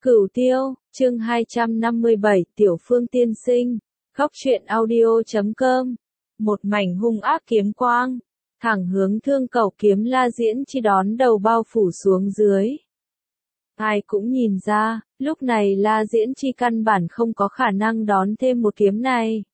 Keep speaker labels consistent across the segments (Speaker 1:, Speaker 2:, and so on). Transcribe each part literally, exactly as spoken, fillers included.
Speaker 1: Cửu Tiêu, chương hai trăm năm mươi bảy, Tiểu Phương tiên sinh, góc truyện audio chấm com. Một mảnh hung ác kiếm quang, thẳng hướng Thương Cẩu kiếm La Diễn Chi đón đầu bao phủ xuống dưới. Ai cũng nhìn ra, lúc này La Diễn Chi căn bản không có khả năng đón thêm một kiếm này.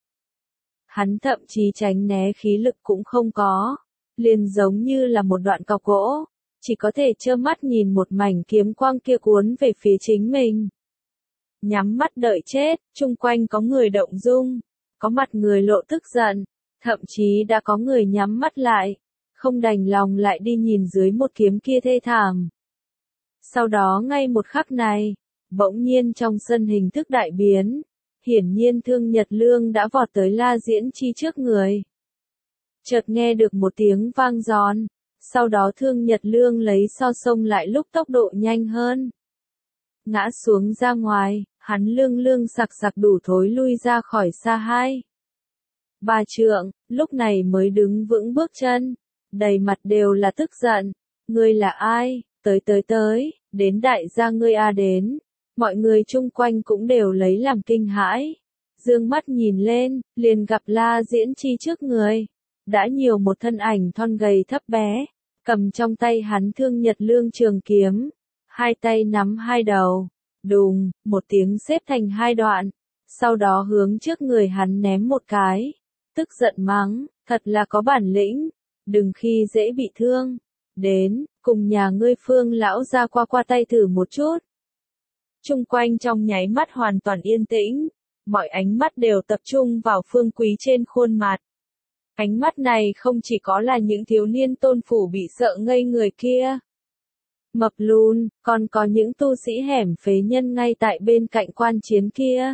Speaker 1: Hắn thậm chí tránh né khí lực cũng không có, liền giống như là một đoạn cọc gỗ, chỉ có thể trơ mắt nhìn một mảnh kiếm quang kia cuốn về phía chính mình. Nhắm mắt đợi chết, chung quanh có người động dung, có mặt người lộ tức giận, thậm chí đã có người nhắm mắt lại, không đành lòng lại đi nhìn dưới một kiếm kia thê thảm. Sau đó ngay một khắc này, bỗng nhiên trong sân hình thức đại biến, hiển nhiên Thương Nhật Lương đã vọt tới La Diễn Chi trước người. Chợt nghe được một tiếng vang giòn, sau đó Thương Nhật Lương lấy so sông lại lúc tốc độ nhanh hơn. Ngã xuống ra ngoài, hắn lương lương sặc sặc đủ thối lui ra khỏi xa hai. Ba trượng, lúc này mới đứng vững bước chân, đầy mặt đều là tức giận. Ngươi là ai? Tới tới tới, đến đại gia ngươi a đến. Mọi người chung quanh cũng đều lấy làm kinh hãi. Dương mắt nhìn lên, liền gặp La Diễn Chi trước người. Đã nhiều một thân ảnh thon gầy thấp bé, cầm trong tay hắn Thương Nhật Lương trường kiếm, hai tay nắm hai đầu, đùng, một tiếng xếp thành hai đoạn, sau đó hướng trước người hắn ném một cái, tức giận mắng, thật là có bản lĩnh, đừng khi dễ bị thương, đến, cùng nhà ngươi Phương lão ra qua qua tay thử một chút. Chung quanh trong nháy mắt hoàn toàn yên tĩnh, mọi ánh mắt đều tập trung vào Phương Quý trên khuôn mặt. Ánh mắt này không chỉ có là những thiếu niên tôn phủ bị sợ ngây người kia. Mập lùn, còn có những tu sĩ hẻm phế nhân ngay tại bên cạnh quan chiến kia.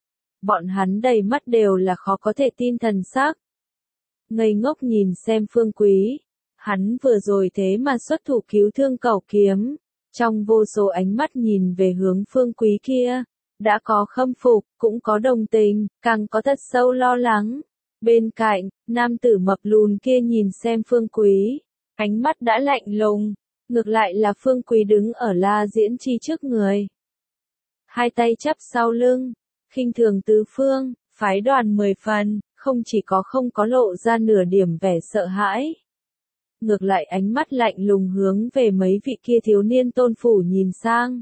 Speaker 1: Bọn hắn đầy mắt đều là khó có thể tin thần sắc. Ngây ngốc nhìn xem Phương Quý. Hắn vừa rồi thế mà xuất thủ cứu Thương Cẩu kiếm. Trong vô số ánh mắt nhìn về hướng Phương Quý kia. Đã có khâm phục, cũng có đồng tình, càng có thật sâu lo lắng. Bên cạnh, nam tử mập lùn kia nhìn xem Phương Quý, ánh mắt đã lạnh lùng, ngược lại là Phương Quý đứng ở La Diễn Chi trước người. Hai tay chắp sau lưng, khinh thường tứ phương, phái đoàn mười phần, không chỉ có không có lộ ra nửa điểm vẻ sợ hãi. Ngược lại ánh mắt lạnh lùng hướng về mấy vị kia thiếu niên tôn phủ nhìn sang.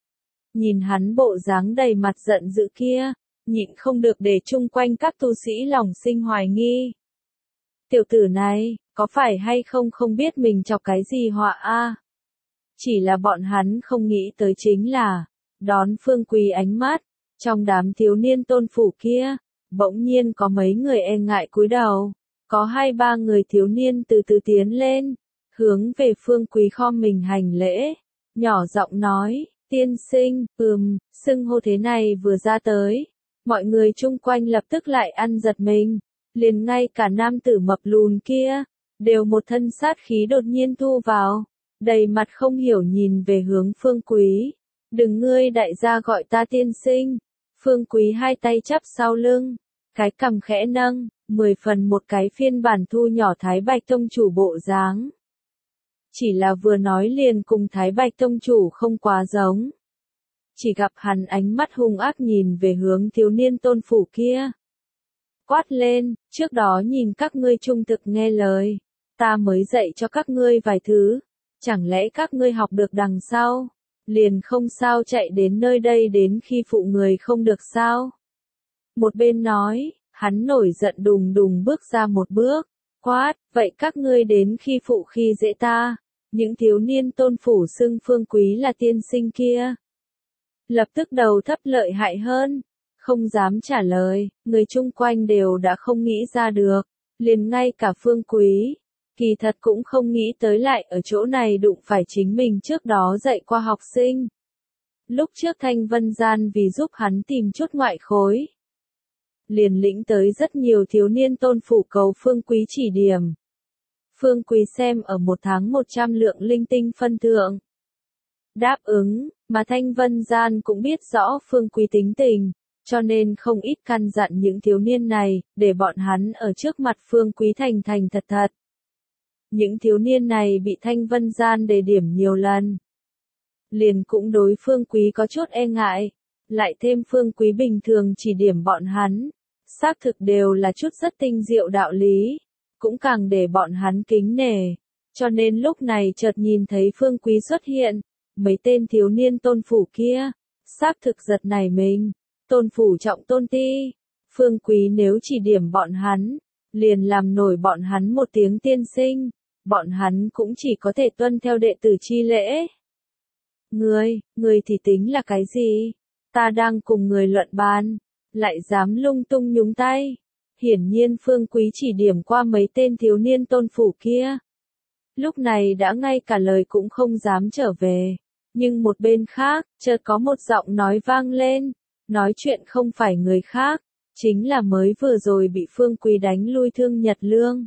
Speaker 1: Nhìn hắn bộ dáng đầy mặt giận dữ kia. Nhịn không được để chung quanh các tu sĩ lòng sinh hoài nghi. Tiểu tử này, có phải hay không không biết mình chọc cái gì họa a? Chỉ là bọn hắn không nghĩ tới chính là, đón Phương Quý ánh mắt, trong đám thiếu niên tôn phủ kia, bỗng nhiên có mấy người e ngại cúi đầu, có hai ba người thiếu niên từ từ tiến lên, hướng về Phương Quý khom mình hành lễ, nhỏ giọng nói, tiên sinh, ừm, xưng hô thế này vừa ra tới. Mọi người chung quanh lập tức lại ăn giật mình, liền ngay cả nam tử mập lùn kia, đều một thân sát khí đột nhiên thu vào, đầy mặt không hiểu nhìn về hướng Phương Quý. Đừng ngươi đại gia gọi ta tiên sinh. Phương Quý hai tay chắp sau lưng, cái cằm khẽ nâng, mười phần một cái phiên bản thu nhỏ Thái Bạch Tông chủ bộ dáng. Chỉ là vừa nói liền cùng Thái Bạch Tông chủ không quá giống. Chỉ gặp hắn ánh mắt hung ác nhìn về hướng thiếu niên tôn phủ kia. Quát lên, trước đó nhìn các ngươi trung thực nghe lời, ta mới dạy cho các ngươi vài thứ, chẳng lẽ các ngươi học được đằng sau, liền không sao chạy đến nơi đây đến khi phụ người không được sao. Một bên nói, hắn nổi giận đùng đùng bước ra một bước, quát, vậy các ngươi đến khi phụ khi dễ ta, những thiếu niên tôn phủ xưng Phương Quý là tiên sinh kia. Lập tức đầu thấp lợi hại hơn, không dám trả lời, người chung quanh đều đã không nghĩ ra được, liền ngay cả Phương Quý, kỳ thật cũng không nghĩ tới lại ở chỗ này đụng phải chính mình trước đó dạy qua học sinh. Lúc trước Thanh Vân Gian vì giúp hắn tìm chút ngoại khối, liền lĩnh tới rất nhiều thiếu niên tôn phủ cầu Phương Quý chỉ điểm. Phương Quý xem ở một tháng một trăm lượng linh tinh phân thượng. Đáp ứng, mà Thanh Vân Gian cũng biết rõ Phương Quý tính tình, cho nên không ít căn dặn những thiếu niên này, để bọn hắn ở trước mặt Phương Quý thành thành thật thật. Những thiếu niên này bị Thanh Vân Gian đề điểm nhiều lần. liền cũng đối Phương Quý có chút e ngại, lại thêm Phương Quý bình thường chỉ điểm bọn hắn, xác thực đều là chút rất tinh diệu đạo lý, cũng càng để bọn hắn kính nể, cho nên lúc này chợt nhìn thấy Phương Quý xuất hiện, mấy tên thiếu niên tôn phủ kia, xác thực giật nảy mình, tôn phủ trọng tôn ti, Phương Quý nếu chỉ điểm bọn hắn, liền làm nổi bọn hắn một tiếng tiên sinh, bọn hắn cũng chỉ có thể tuân theo đệ tử chi lễ. Ngươi, ngươi thì tính là cái gì? Ta đang cùng người luận bàn, lại dám lung tung nhúng tay. Hiển nhiên Phương Quý chỉ điểm qua mấy tên thiếu niên tôn phủ kia. Lúc này đã ngay cả lời cũng không dám trở về. Nhưng một bên khác, chợt có một giọng nói vang lên. Nói chuyện không phải người khác, chính là mới vừa rồi bị Phương Quý đánh lui Thương Nhật Lương.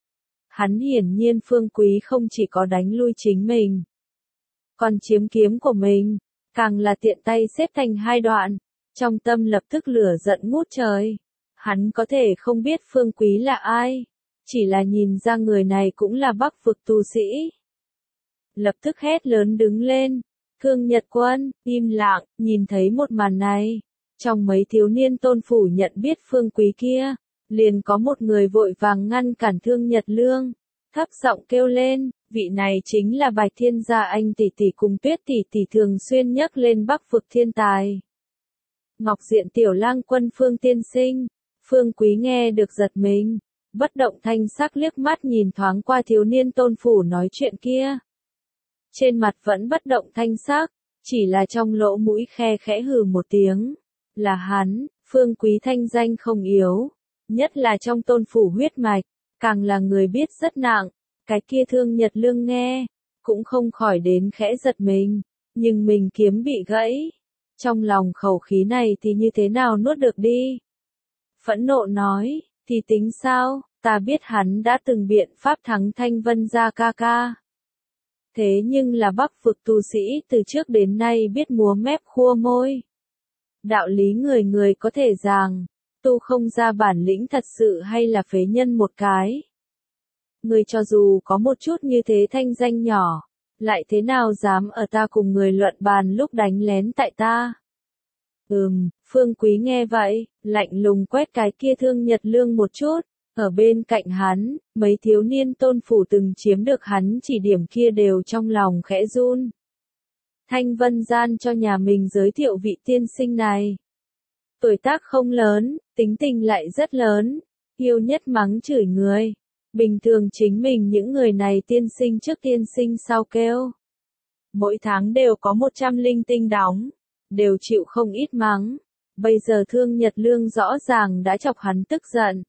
Speaker 1: Hắn hiển nhiên Phương Quý không chỉ có đánh lui chính mình, còn chiếm kiếm của mình, càng là tiện tay xếp thành hai đoạn, trong tâm lập tức lửa giận ngút trời. Hắn có thể không biết Phương Quý là ai, chỉ là nhìn ra người này cũng là Bắc vực tu sĩ. Lập tức hét lớn đứng lên, Thương Nhật Quân, im lặng, nhìn thấy một màn này. Trong mấy thiếu niên tôn phủ nhận biết Phương Quý kia, liền có một người vội vàng ngăn cản Thương Nhật Lương, thấp giọng kêu lên, vị này chính là Bạch Thiên Gia anh tỷ tỷ cùng Tuyết tỷ tỷ thường xuyên nhắc lên Bắc vực thiên tài. Ngọc Diện Tiểu Lang Quân Phương tiên sinh, Phương Quý nghe được giật mình, bất động thanh sắc liếc mắt nhìn thoáng qua thiếu niên tôn phủ nói chuyện kia. Trên mặt vẫn bất động thanh sắc, chỉ là trong lỗ mũi khe khẽ hừ một tiếng. Là hắn, Phương Quý thanh danh không yếu, nhất là trong tôn phủ huyết mạch, càng là người biết rất nặng, cái kia Thương Nhật Lương nghe, cũng không khỏi đến khẽ giật mình, nhưng mình kiếm bị gãy, trong lòng khẩu khí này thì như thế nào nuốt được đi. Phẫn nộ nói, thì tính sao, ta biết hắn đã từng biện pháp thắng Thanh Vân Gia ca ca. Thế nhưng là Bắc vực tu sĩ từ trước đến nay biết múa mép khua môi. Đạo lý người người có thể giảng, tu không ra bản lĩnh thật sự hay là phế nhân một cái. Người cho dù có một chút như thế thanh danh nhỏ, lại thế nào dám ở ta cùng người luận bàn lúc đánh lén tại ta. Ừm, Phương Quý nghe vậy, lạnh lùng quét cái kia Thương Nhật Lương một chút, ở bên cạnh hắn, mấy thiếu niên tôn phủ từng chiếm được hắn chỉ điểm kia đều trong lòng khẽ run. Thanh Vân gian cho nhà mình giới thiệu vị tiên sinh này. Tuổi tác không lớn, tính tình lại rất lớn, yêu nhất mắng chửi người. Bình thường chính mình những người này tiên sinh trước tiên sinh sau kêu. Mỗi tháng đều có một trăm linh tinh đóng, đều chịu không ít mắng. Bây giờ Thương Nhật Lương rõ ràng đã chọc hắn tức giận.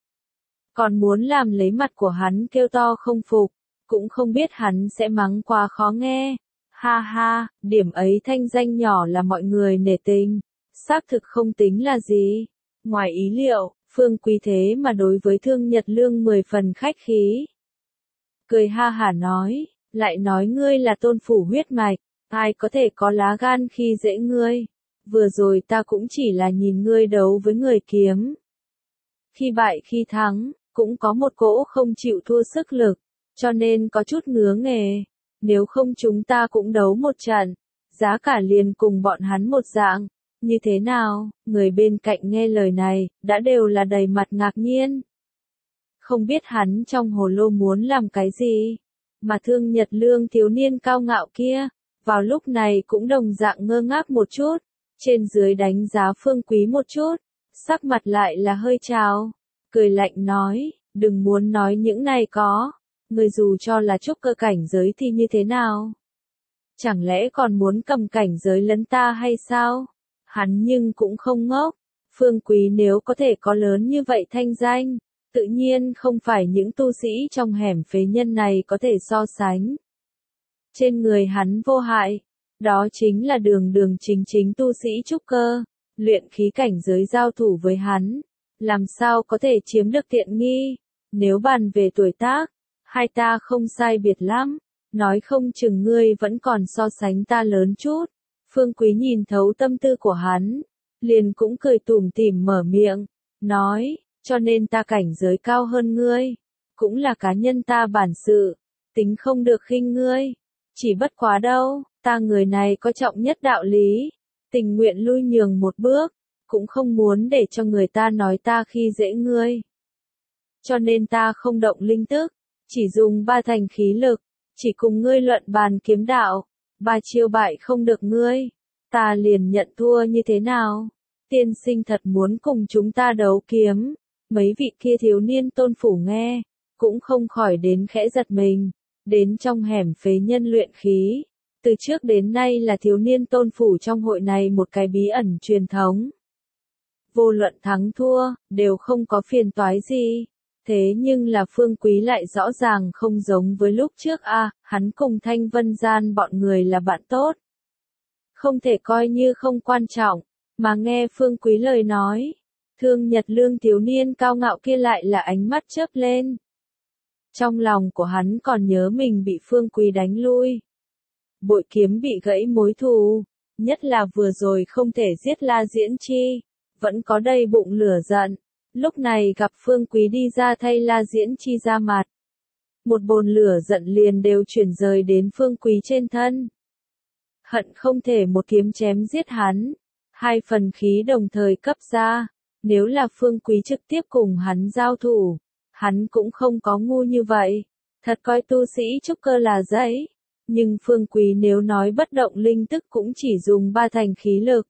Speaker 1: Còn muốn làm lấy mặt của hắn kêu to không phục, cũng không biết hắn sẽ mắng quá khó nghe. Ha ha, điểm ấy thanh danh nhỏ là mọi người nể tình, xác thực không tính là gì. Ngoài ý liệu, Phương Quý thế mà đối với Thương Nhật Lương mười phần khách khí. Cười ha hả nói, lại nói ngươi là tôn phủ huyết mạch, ai có thể có lá gan khi dễ ngươi. Vừa rồi ta cũng chỉ là nhìn ngươi đấu với người kiếm. Khi bại khi thắng, cũng có một cỗ không chịu thua sức lực, cho nên có chút ngứa nghề. Nếu không chúng ta cũng đấu một trận, giá cả liền cùng bọn hắn một dạng. Như thế nào, người bên cạnh nghe lời này, đã đều là đầy mặt ngạc nhiên. Không biết hắn trong hồ lô muốn làm cái gì, mà Thương Nhật Lương thiếu niên cao ngạo kia, vào lúc này cũng đồng dạng ngơ ngác một chút, trên dưới đánh giá Phương Quý một chút, sắc mặt lại là hơi trào, cười lạnh nói, đừng muốn nói những này có, người dù cho là trúc cơ cảnh giới thì như thế nào? Chẳng lẽ còn muốn cầm cảnh giới lấn ta hay sao? Hắn nhưng cũng không ngốc, Phương Quý nếu có thể có lớn như vậy thanh danh, tự nhiên không phải những tu sĩ trong hẻm phế nhân này có thể so sánh. Trên người hắn vô hại, đó chính là đường đường chính chính tu sĩ trúc cơ, luyện khí cảnh giới giao thủ với hắn, làm sao có thể chiếm được tiện nghi, nếu bàn về tuổi tác, hai ta không sai biệt lắm, nói không chừng ngươi vẫn còn so sánh ta lớn chút. Phương Quý nhìn thấu tâm tư của hắn, liền cũng cười tủm tỉm mở miệng, nói, cho nên ta cảnh giới cao hơn ngươi, cũng là cá nhân ta bản sự, tính không được khinh ngươi, chỉ bất quá đâu, Ta người này có trọng nhất đạo lý, tình nguyện lui nhường một bước, cũng không muốn để cho người ta nói ta khi dễ ngươi. Cho nên ta không động linh tức, chỉ dùng ba thành khí lực, chỉ cùng ngươi luận bàn kiếm đạo, ba chiêu bại không được ngươi, ta liền nhận thua như thế nào? Tiên sinh thật muốn cùng chúng ta đấu kiếm, mấy vị kia thiếu niên tôn phủ nghe, cũng không khỏi đến khẽ giật mình, đến trong hẻm phế nhân luyện khí. Từ trước đến nay là thiếu niên tôn phủ trong hội này một cái bí ẩn truyền thống. Vô luận thắng thua, đều không có phiền toái gì. Thế nhưng là Phương Quý lại rõ ràng không giống với lúc trước a, à, hắn cùng Thanh Vân Gian bọn người là bạn tốt. Không thể coi như không quan trọng, mà nghe Phương Quý lời nói. Thương Nhật Lương thiếu niên cao ngạo kia lại là ánh mắt chớp lên. Trong lòng của hắn còn nhớ mình bị Phương Quý đánh lui. Bội kiếm bị gãy mối thù, nhất là vừa rồi không thể giết La Diễn Chi, vẫn có đầy bụng lửa giận. Lúc này gặp Phương Quý đi ra thay La Diễn Chi ra mặt. Một bồn lửa giận liền đều chuyển rời đến Phương Quý trên thân. Hận không thể một kiếm chém giết hắn. Hai phần khí đồng thời cấp ra. Nếu là Phương Quý trực tiếp cùng hắn giao thủ, hắn cũng không có ngu như vậy. Thật coi tu sĩ trúc cơ là giấy. Nhưng Phương Quý nếu nói bất động linh tức cũng chỉ dùng ba thành khí lực.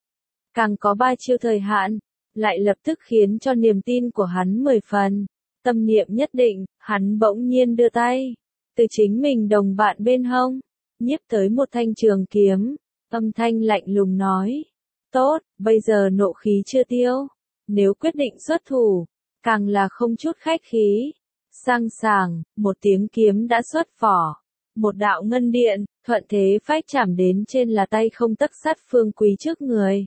Speaker 1: Càng có ba chiêu thời hạn, lại lập tức khiến cho niềm tin của hắn mười phần. Tâm niệm nhất định, hắn bỗng nhiên đưa tay. Từ chính mình đồng bạn bên hông, nhiếp tới một thanh trường kiếm. Âm thanh lạnh lùng nói. Tốt, bây giờ nộ khí chưa tiêu. Nếu quyết định xuất thủ, càng là không chút khách khí. Sang sàng, một tiếng kiếm đã xuất vỏ. Một đạo ngân điện, thuận thế phách chạm đến trên là tay không tấc sắt Phương Quý trước người.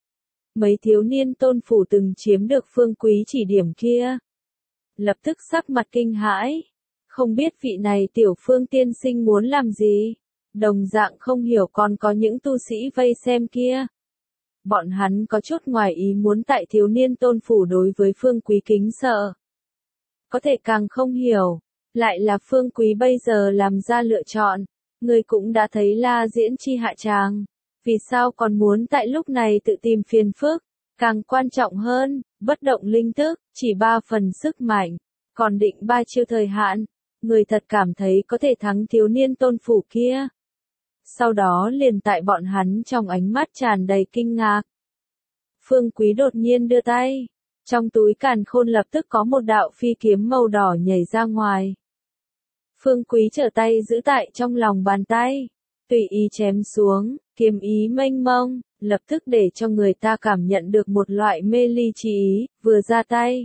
Speaker 1: Mấy thiếu niên tôn phủ từng chiếm được Phương Quý chỉ điểm kia. Lập tức sắc mặt kinh hãi. Không biết vị này tiểu Phương tiên sinh muốn làm gì. Đồng dạng không hiểu còn có những tu sĩ vây xem kia. Bọn hắn có chút ngoài ý muốn tại thiếu niên tôn phủ đối với Phương Quý kính sợ. Có thể càng không hiểu. Lại là Phương Quý bây giờ làm ra lựa chọn. Người cũng đã thấy La Diễn Chi hạ tràng. Vì sao còn muốn tại lúc này tự tìm phiền phức? Càng quan trọng hơn, bất động linh tức, chỉ ba phần sức mạnh. Còn định ba chiêu thời hạn. Người thật cảm thấy có thể thắng thiếu niên tôn phủ kia. Sau đó liền tại bọn hắn trong ánh mắt tràn đầy kinh ngạc. Phương Quý đột nhiên đưa tay. Trong túi càn khôn lập tức có một đạo phi kiếm màu đỏ nhảy ra ngoài. Phương Quý trở tay giữ tại trong lòng bàn tay. Tùy ý chém xuống, kiếm ý mênh mông, lập tức để cho người ta cảm nhận được một loại mê ly chi ý, vừa ra tay.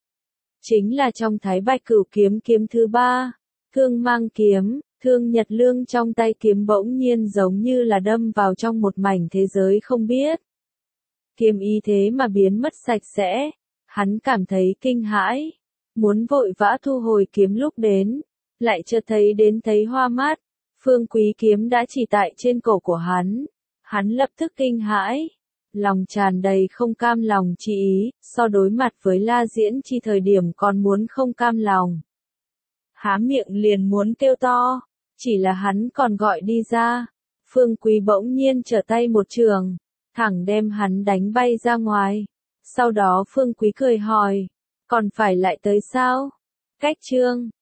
Speaker 1: Chính là trong Thái Bạch Cửu kiếm kiếm thứ ba, Thương Mang kiếm. Thương Nhật Lương trong tay kiếm bỗng nhiên giống như là đâm vào trong một mảnh thế giới không biết. Kiếm ý thế mà biến mất sạch sẽ. Hắn cảm thấy kinh hãi. Muốn vội vã thu hồi kiếm lúc đến. Lại chợt thấy đến thấy hoa mắt. Phương Quý kiếm đã chỉ tại trên cổ của hắn. Hắn lập tức kinh hãi. Lòng tràn đầy không cam lòng chi ý. So đối mặt với La Diễn Chi thời điểm còn muốn không cam lòng. Há miệng liền muốn kêu to. Chỉ là hắn còn gọi đi ra. Phương Quý bỗng nhiên trở tay một trường. Thẳng đem hắn đánh bay ra ngoài. Sau đó Phương Quý cười hỏi. Còn phải lại tới sao? Cách chương.